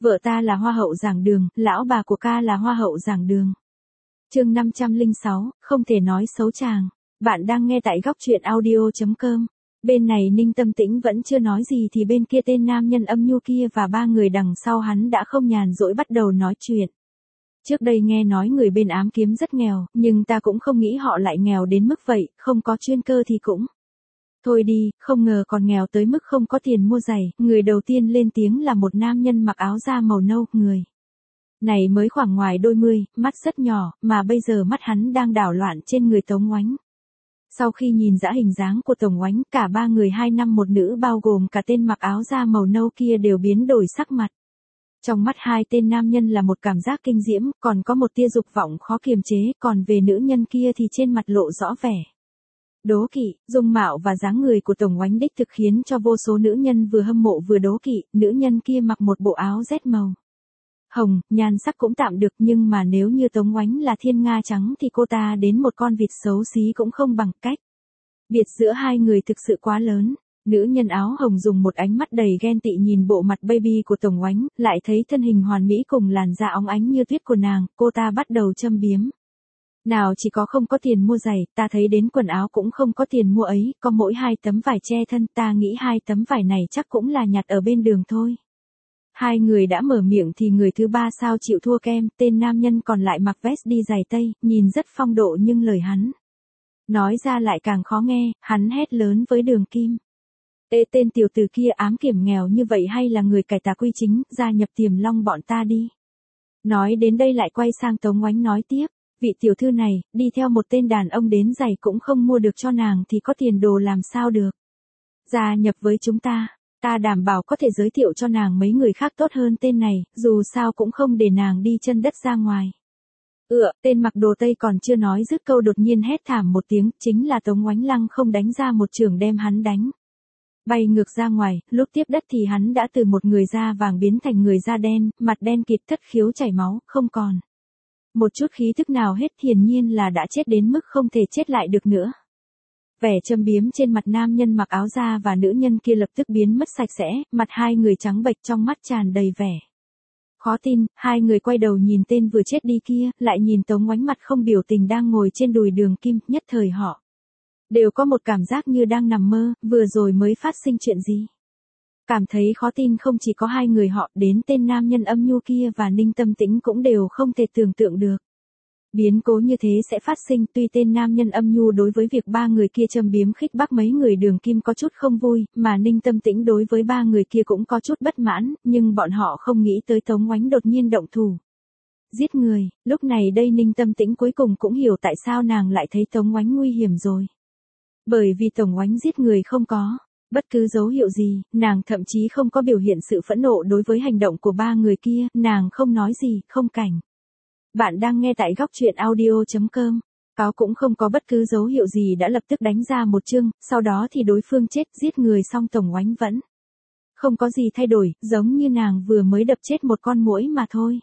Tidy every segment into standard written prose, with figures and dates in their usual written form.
Vợ ta là hoa hậu giảng đường, lão bà của ca là hoa hậu giảng đường. Chương 506, không thể nói xấu chàng. Bạn đang nghe tại góc truyện audio.com. Bên này Ninh Tâm Tĩnh vẫn chưa nói gì thì bên kia tên nam nhân âm nhu kia và ba người đằng sau hắn đã không nhàn rỗi bắt đầu nói chuyện. Trước đây nghe nói người bên ám kiếm rất nghèo, nhưng ta cũng không nghĩ họ lại nghèo đến mức vậy, không có chuyên cơ thì cũng. Thôi đi, không ngờ còn nghèo tới mức không có tiền mua giày. Người đầu tiên lên tiếng là một nam nhân mặc áo da màu nâu, người này mới khoảng ngoài đôi mươi, mắt rất nhỏ, mà bây giờ mắt hắn đang đảo loạn trên người Tống Ngoánh. Sau khi nhìn rõ hình dáng của Tống Ngoánh, cả ba người hai nam một nữ bao gồm cả tên mặc áo da màu nâu kia đều biến đổi sắc mặt. Trong mắt hai tên nam nhân là một cảm giác kinh diễm, còn có một tia dục vọng khó kiềm chế, còn về nữ nhân kia thì trên mặt lộ rõ vẻ đố kỵ. Dung mạo và dáng người của Tống Ngoánh đích thực khiến cho vô số nữ nhân vừa hâm mộ vừa đố kỵ. Nữ nhân kia mặc một bộ áo rét màu hồng, nhan sắc cũng tạm được, nhưng mà nếu như Tống Ngoánh là thiên nga trắng thì cô ta đến một con vịt xấu xí cũng không bằng. Cách biệt giữa hai người thực sự quá lớn. Nữ nhân áo hồng dùng một ánh mắt đầy ghen tị nhìn bộ mặt baby của Tống Ngoánh, lại thấy thân hình hoàn mỹ cùng làn da óng ánh như tuyết của nàng, cô ta bắt đầu châm biếm. Nào chỉ có không có tiền mua giày, ta thấy đến quần áo cũng không có tiền mua ấy, có mỗi 2 tấm vải che thân, ta nghĩ 2 tấm vải này chắc cũng là nhặt ở bên đường thôi. Hai người đã mở miệng thì người thứ ba sao chịu thua kem, tên nam nhân còn lại mặc vest đi giày tây, nhìn rất phong độ nhưng lời hắn nói ra lại càng khó nghe, hắn hét lớn với Đường Kim. Ê, tên tiểu tử kia ám kiểm nghèo như vậy hay là người cải tà quy chính, gia nhập Tiềm Long bọn ta đi. Nói đến đây lại quay sang Tống Ngoánh nói tiếp, vị tiểu thư này, đi theo một tên đàn ông đến giày cũng không mua được cho nàng thì có tiền đồ làm sao được. Gia nhập với chúng ta, ta đảm bảo có thể giới thiệu cho nàng mấy người khác tốt hơn tên này, dù sao cũng không để nàng đi chân đất ra ngoài. Tên mặc đồ tây còn chưa nói dứt câu đột nhiên hét thảm một tiếng, chính là Tống Ngoánh lăng không đánh ra một chưởng đem hắn đánh bay ngược ra ngoài. Lúc tiếp đất thì hắn đã từ một người da vàng biến thành người da đen, mặt đen kịt, thất khiếu chảy máu, không còn một chút khí thức nào hết, hiển nhiên là đã chết đến mức không thể chết lại được nữa. Vẻ châm biếm trên mặt nam nhân mặc áo da và nữ nhân kia lập tức biến mất sạch sẽ, mặt hai người trắng bệch, trong mắt tràn đầy vẻ khó tin. Hai người quay đầu nhìn tên vừa chết đi kia, lại nhìn Tống Ngoánh mặt không biểu tình đang ngồi trên đùi Đường Kim, nhất thời họ đều có một cảm giác như đang nằm mơ, vừa rồi mới phát sinh chuyện gì. Cảm thấy khó tin không chỉ có hai người họ, đến tên nam nhân âm nhu kia và Ninh Tâm Tĩnh cũng đều không thể tưởng tượng được biến cố như thế sẽ phát sinh. Tuy tên nam nhân âm nhu đối với việc ba người kia châm biếm khích bác mấy người Đường Kim có chút không vui, mà Ninh Tâm Tĩnh đối với ba người kia cũng có chút bất mãn, nhưng bọn họ không nghĩ tới Tống Ngoánh đột nhiên động thủ giết người. Lúc này đây Ninh Tâm Tĩnh cuối cùng cũng hiểu tại sao nàng lại thấy Tống Ngoánh nguy hiểm rồi. Bởi vì Tống Ngoánh giết người không có bất cứ dấu hiệu gì, nàng thậm chí không có biểu hiện sự phẫn nộ đối với hành động của ba người kia, nàng không nói gì, không cảnh. Bạn đang nghe tại góc truyện audio.com. Cáo cũng không có bất cứ dấu hiệu gì đã lập tức đánh ra một chương, sau đó thì đối phương chết, giết người xong Tống Ngoánh vẫn không có gì thay đổi, giống như nàng vừa mới đập chết một con muỗi mà thôi.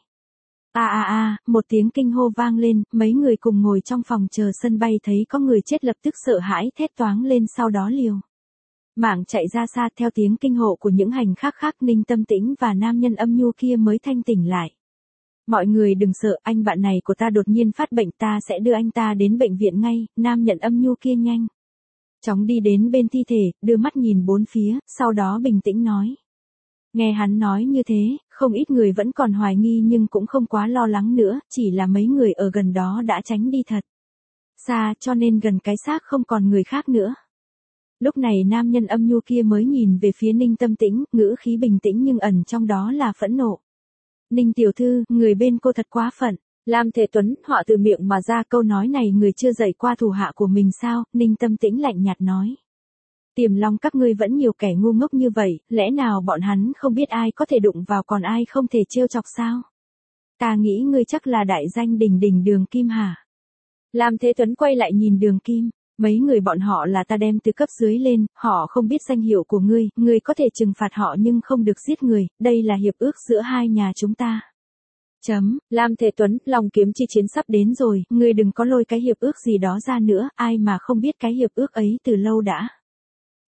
Một tiếng kinh hô vang lên, mấy người cùng ngồi trong phòng chờ sân bay thấy có người chết lập tức sợ hãi thét toáng lên, sau đó liều mạng chạy ra xa. Theo tiếng kinh hộ của những hành khách khác, Ninh Tâm Tĩnh và nam nhân âm nhu kia mới thanh tỉnh lại. Mọi người đừng sợ, anh bạn này của ta đột nhiên phát bệnh, ta sẽ đưa anh ta đến bệnh viện ngay. Nam nhận âm nhu kia nhanh chóng đi đến bên thi thể, đưa mắt nhìn bốn phía, sau đó bình tĩnh nói. Nghe hắn nói như thế, không ít người vẫn còn hoài nghi nhưng cũng không quá lo lắng nữa, chỉ là mấy người ở gần đó đã tránh đi thật xa, cho nên gần cái xác không còn người khác nữa. Lúc này nam nhân âm nhu kia mới nhìn về phía Ninh Tâm Tĩnh, ngữ khí bình tĩnh nhưng ẩn trong đó là phẫn nộ. Ninh tiểu thư, người bên cô thật quá phận. Lam Thế Tuấn, họ từ miệng mà ra câu nói này người chưa dạy qua thủ hạ của mình sao? Ninh Tâm Tĩnh lạnh nhạt nói. Tiềm Long các ngươi vẫn nhiều kẻ ngu ngốc như vậy, lẽ nào bọn hắn không biết ai có thể đụng vào còn ai không thể trêu chọc sao? Ta nghĩ ngươi chắc là đại danh đỉnh đỉnh Đường Kim hả? Lam Thế Tuấn quay lại nhìn Đường Kim. Mấy người bọn họ là ta đem từ cấp dưới lên, họ không biết danh hiệu của ngươi có thể trừng phạt họ nhưng không được giết người, đây là hiệp ước giữa hai nhà chúng ta. Lam Thế Tuấn, Long Kiếm chi chiến sắp đến rồi, ngươi đừng có lôi cái hiệp ước gì đó ra nữa, ai mà không biết cái hiệp ước ấy từ lâu đã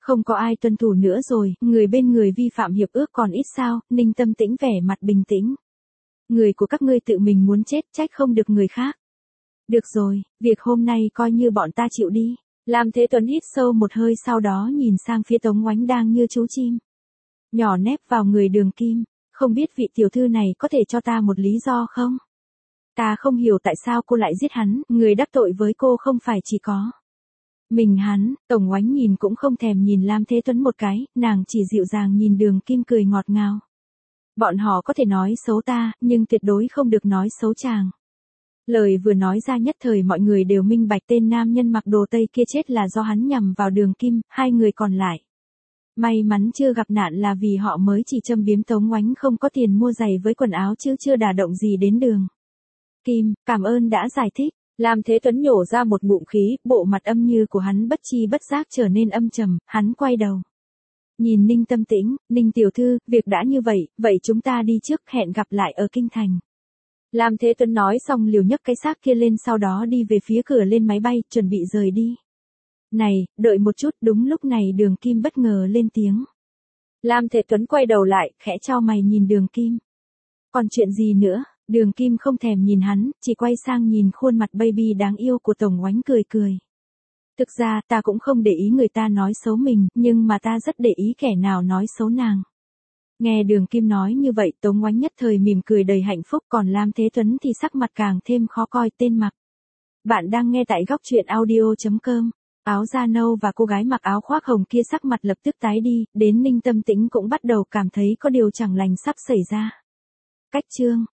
Không có ai tuân thủ nữa rồi, người bên người vi phạm hiệp ước còn ít sao, Ninh Tâm Tĩnh vẻ mặt bình tĩnh. Người của các ngươi tự mình muốn chết, trách không được người khác. Được rồi, việc hôm nay coi như bọn ta chịu đi. Lam Thế Tuấn hít sâu một hơi sau đó nhìn sang phía Tống Ngoánh đang như chú chim. Nhỏ nép vào người Đường Kim, không biết vị tiểu thư này có thể cho ta một lý do không? Ta không hiểu tại sao cô lại giết hắn, người đắc tội với cô không phải chỉ có mình hắn. Tổng Ngoánh nhìn cũng không thèm nhìn Lam Thế Tuấn một cái, nàng chỉ dịu dàng nhìn Đường Kim cười ngọt ngào. Bọn họ có thể nói xấu ta, nhưng tuyệt đối không được nói xấu chàng. Lời vừa nói ra nhất thời mọi người đều minh bạch tên nam nhân mặc đồ tây kia chết là do hắn nhằm vào Đường Kim, hai người còn lại. May mắn chưa gặp nạn là vì họ mới chỉ châm biếm Tống Ngoánh không có tiền mua giày với quần áo chứ chưa đả động gì đến Đường Kim, cảm ơn đã giải thích. Lam Thế Tuấn nhổ ra một ngụm khí, bộ mặt âm như của hắn bất chi bất giác trở nên âm trầm, hắn quay đầu. Nhìn Ninh Tâm Tĩnh, Ninh tiểu thư, việc đã như vậy, vậy chúng ta đi trước, hẹn gặp lại ở kinh thành. Lam Thế Tuấn nói xong liều nhấc cái xác kia lên sau đó đi về phía cửa lên máy bay, chuẩn bị rời đi. Này, đợi một chút, đúng lúc này Đường Kim bất ngờ lên tiếng. Lam Thế Tuấn quay đầu lại, khẽ chau mày nhìn Đường Kim. Còn chuyện gì nữa? Đường Kim không thèm nhìn hắn, chỉ quay sang nhìn khuôn mặt baby đáng yêu của Tổng Ngoánh cười cười. Thực ra ta cũng không để ý người ta nói xấu mình, nhưng mà ta rất để ý kẻ nào nói xấu nàng. Nghe Đường Kim nói như vậy Tống Ngoánh nhất thời mỉm cười đầy hạnh phúc, còn Lam Thế Tuấn thì sắc mặt càng thêm khó coi. Tên mặc. Bạn đang nghe tại góc truyện audio.com. Áo da nâu và cô gái mặc áo khoác hồng kia sắc mặt lập tức tái đi, đến Ninh Tâm Tĩnh cũng bắt đầu cảm thấy có điều chẳng lành sắp xảy ra. Cách chương